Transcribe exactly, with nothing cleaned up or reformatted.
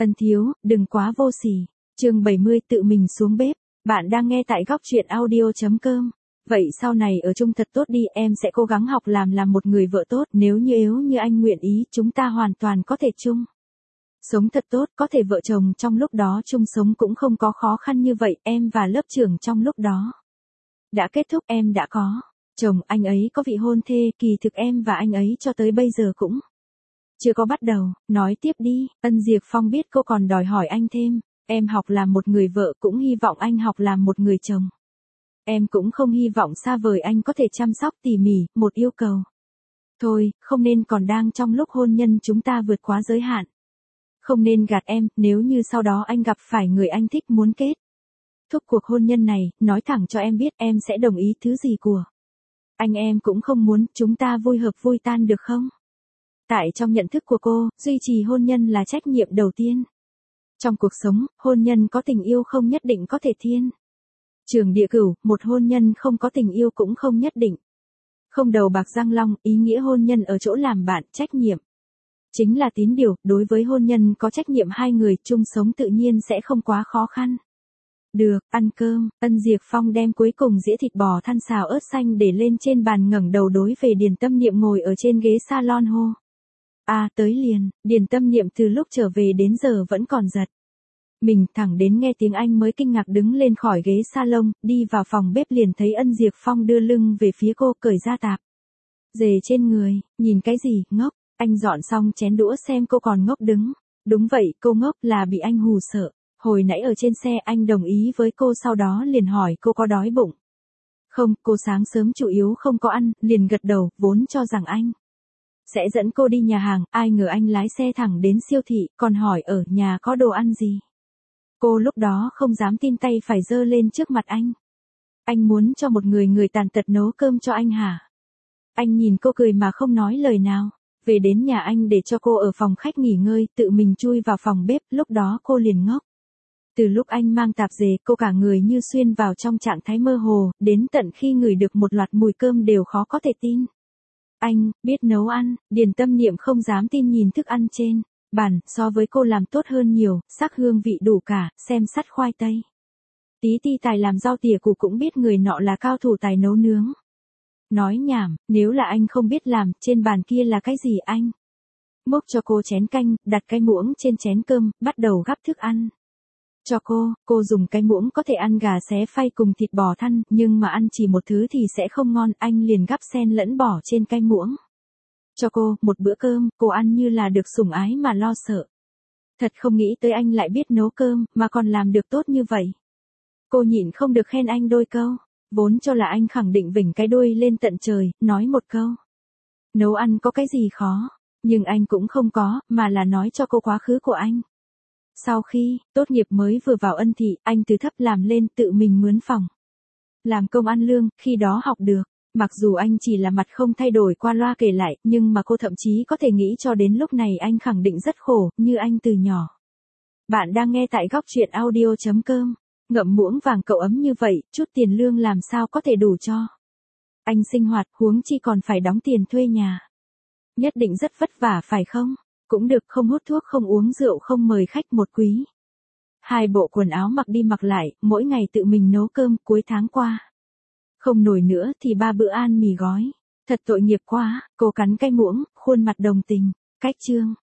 Ân thiếu, đừng quá vô sỉ. Chương bảy mươi tự mình xuống bếp. Bạn đang nghe tại góc truyện audio chấm com. Vậy sau này ở chung thật tốt đi, em sẽ cố gắng học làm làm một người vợ tốt, nếu như yếu như anh nguyện ý, chúng ta hoàn toàn có thể chung sống thật tốt, có thể vợ chồng trong lúc đó chung sống cũng không có khó khăn như vậy, em và lớp trưởng trong lúc đó đã kết thúc, em đã có chồng, anh ấy có vị hôn thê, kỳ thực em và anh ấy cho tới bây giờ cũng chưa có bắt đầu. Nói tiếp đi. Ân Diệp Phong biết cô còn đòi hỏi anh thêm. Em học làm một người vợ, cũng hy vọng anh học làm một người chồng. Em cũng không hy vọng xa vời anh có thể chăm sóc tỉ mỉ, một yêu cầu thôi, không nên còn đang trong lúc hôn nhân chúng ta vượt quá giới hạn. Không nên gạt em, nếu như sau đó anh gặp phải người anh thích muốn kết thúc cuộc hôn nhân này, nói thẳng cho em biết em sẽ đồng ý thứ gì của anh, em cũng không muốn, chúng ta vui hợp vui tan được không? Tại trong nhận thức của cô, duy trì hôn nhân là trách nhiệm đầu tiên. Trong cuộc sống, hôn nhân có tình yêu không nhất định có thể thiên trường địa cửu, một hôn nhân không có tình yêu cũng không nhất định không đầu bạc răng long. Ý nghĩa hôn nhân ở chỗ làm bạn, trách nhiệm chính là tín điều, đối với hôn nhân có trách nhiệm hai người chung sống tự nhiên sẽ không quá khó khăn. Được, ăn cơm. Ân Diệp Phong đem cuối cùng dĩa thịt bò than xào ớt xanh để lên trên bàn, ngẩng đầu đối về Điền Tâm Niệm ngồi ở trên ghế salon hô. À, tới liền. Điền Tâm Niệm từ lúc trở về đến giờ vẫn còn giật mình, thẳng đến nghe tiếng anh mới kinh ngạc đứng lên khỏi ghế salon, đi vào phòng bếp liền thấy Ân Diệp Phong đưa lưng về phía cô, cởi ra tạp dề trên người. Nhìn cái gì, ngốc? Anh dọn xong chén đũa xem cô còn ngốc đứng. Đúng vậy, cô ngốc, là bị anh hù sợ. Hồi nãy ở trên xe anh đồng ý với cô, sau đó liền hỏi cô có đói bụng không, cô sáng sớm chủ yếu không có ăn, liền gật đầu, vốn cho rằng anh sẽ dẫn cô đi nhà hàng, ai ngờ anh lái xe thẳng đến siêu thị, còn hỏi ở nhà có đồ ăn gì. Cô lúc đó không dám tin, tay phải giơ lên trước mặt anh. Anh muốn cho một người người tàn tật nấu cơm cho anh hả? Anh nhìn cô cười mà không nói lời nào. Về đến nhà anh để cho cô ở phòng khách nghỉ ngơi, tự mình chui vào phòng bếp, lúc đó cô liền ngốc. Từ lúc anh mang tạp dề, cô cả người như xuyên vào trong trạng thái mơ hồ, đến tận khi ngửi được một loạt mùi cơm đều khó có thể tin. Anh biết nấu ăn. Điền Tâm Niệm không dám tin nhìn thức ăn trên bàn, so với cô làm tốt hơn nhiều, sắc hương vị đủ cả, xem sắt khoai tây, tí ti tài làm rau tỉa củ, cũng biết người nọ là cao thủ tài nấu nướng. Nói nhảm, nếu là anh không biết làm, trên bàn kia là cái gì anh? Múc cho cô chén canh, đặt cái muỗng trên chén cơm, bắt đầu gắp thức ăn cho cô. Cô dùng cái muỗng có thể ăn gà xé phay cùng thịt bò thăn, nhưng mà ăn chỉ một thứ thì sẽ không ngon, anh liền gắp xen lẫn bỏ trên cái muỗng cho cô. Một bữa cơm, cô ăn như là được sủng ái mà lo sợ. Thật không nghĩ tới anh lại biết nấu cơm, mà còn làm được tốt như vậy. Cô nhịn không được khen anh đôi câu. Vốn cho là anh khẳng định vểnh cái đuôi lên tận trời, nói một câu. Nấu ăn có cái gì khó, nhưng anh cũng không có, mà là nói cho cô quá khứ của anh. Sau khi tốt nghiệp mới vừa vào Ân thị, anh từ thấp làm lên, tự mình mướn phòng làm công ăn lương, khi đó học được. Mặc dù anh chỉ là mặt không thay đổi qua loa kể lại, nhưng mà cô thậm chí có thể nghĩ cho đến lúc này anh khẳng định rất khổ, như anh từ nhỏ. Bạn đang nghe tại góc truyện audio chấm com. Ngậm muỗng vàng cậu ấm như vậy, chút tiền lương làm sao có thể đủ cho anh sinh hoạt, huống chi còn phải đóng tiền thuê nhà. Nhất định rất vất vả phải không? Cũng được, không hút thuốc, không uống rượu, không mời khách, một quý hai bộ quần áo mặc đi mặc lại, mỗi ngày tự mình nấu cơm, cuối tháng qua không nổi nữa thì ba bữa ăn mì gói. Thật tội nghiệp quá. Cô cắn cái muỗng, khuôn mặt đồng tình. Cách chương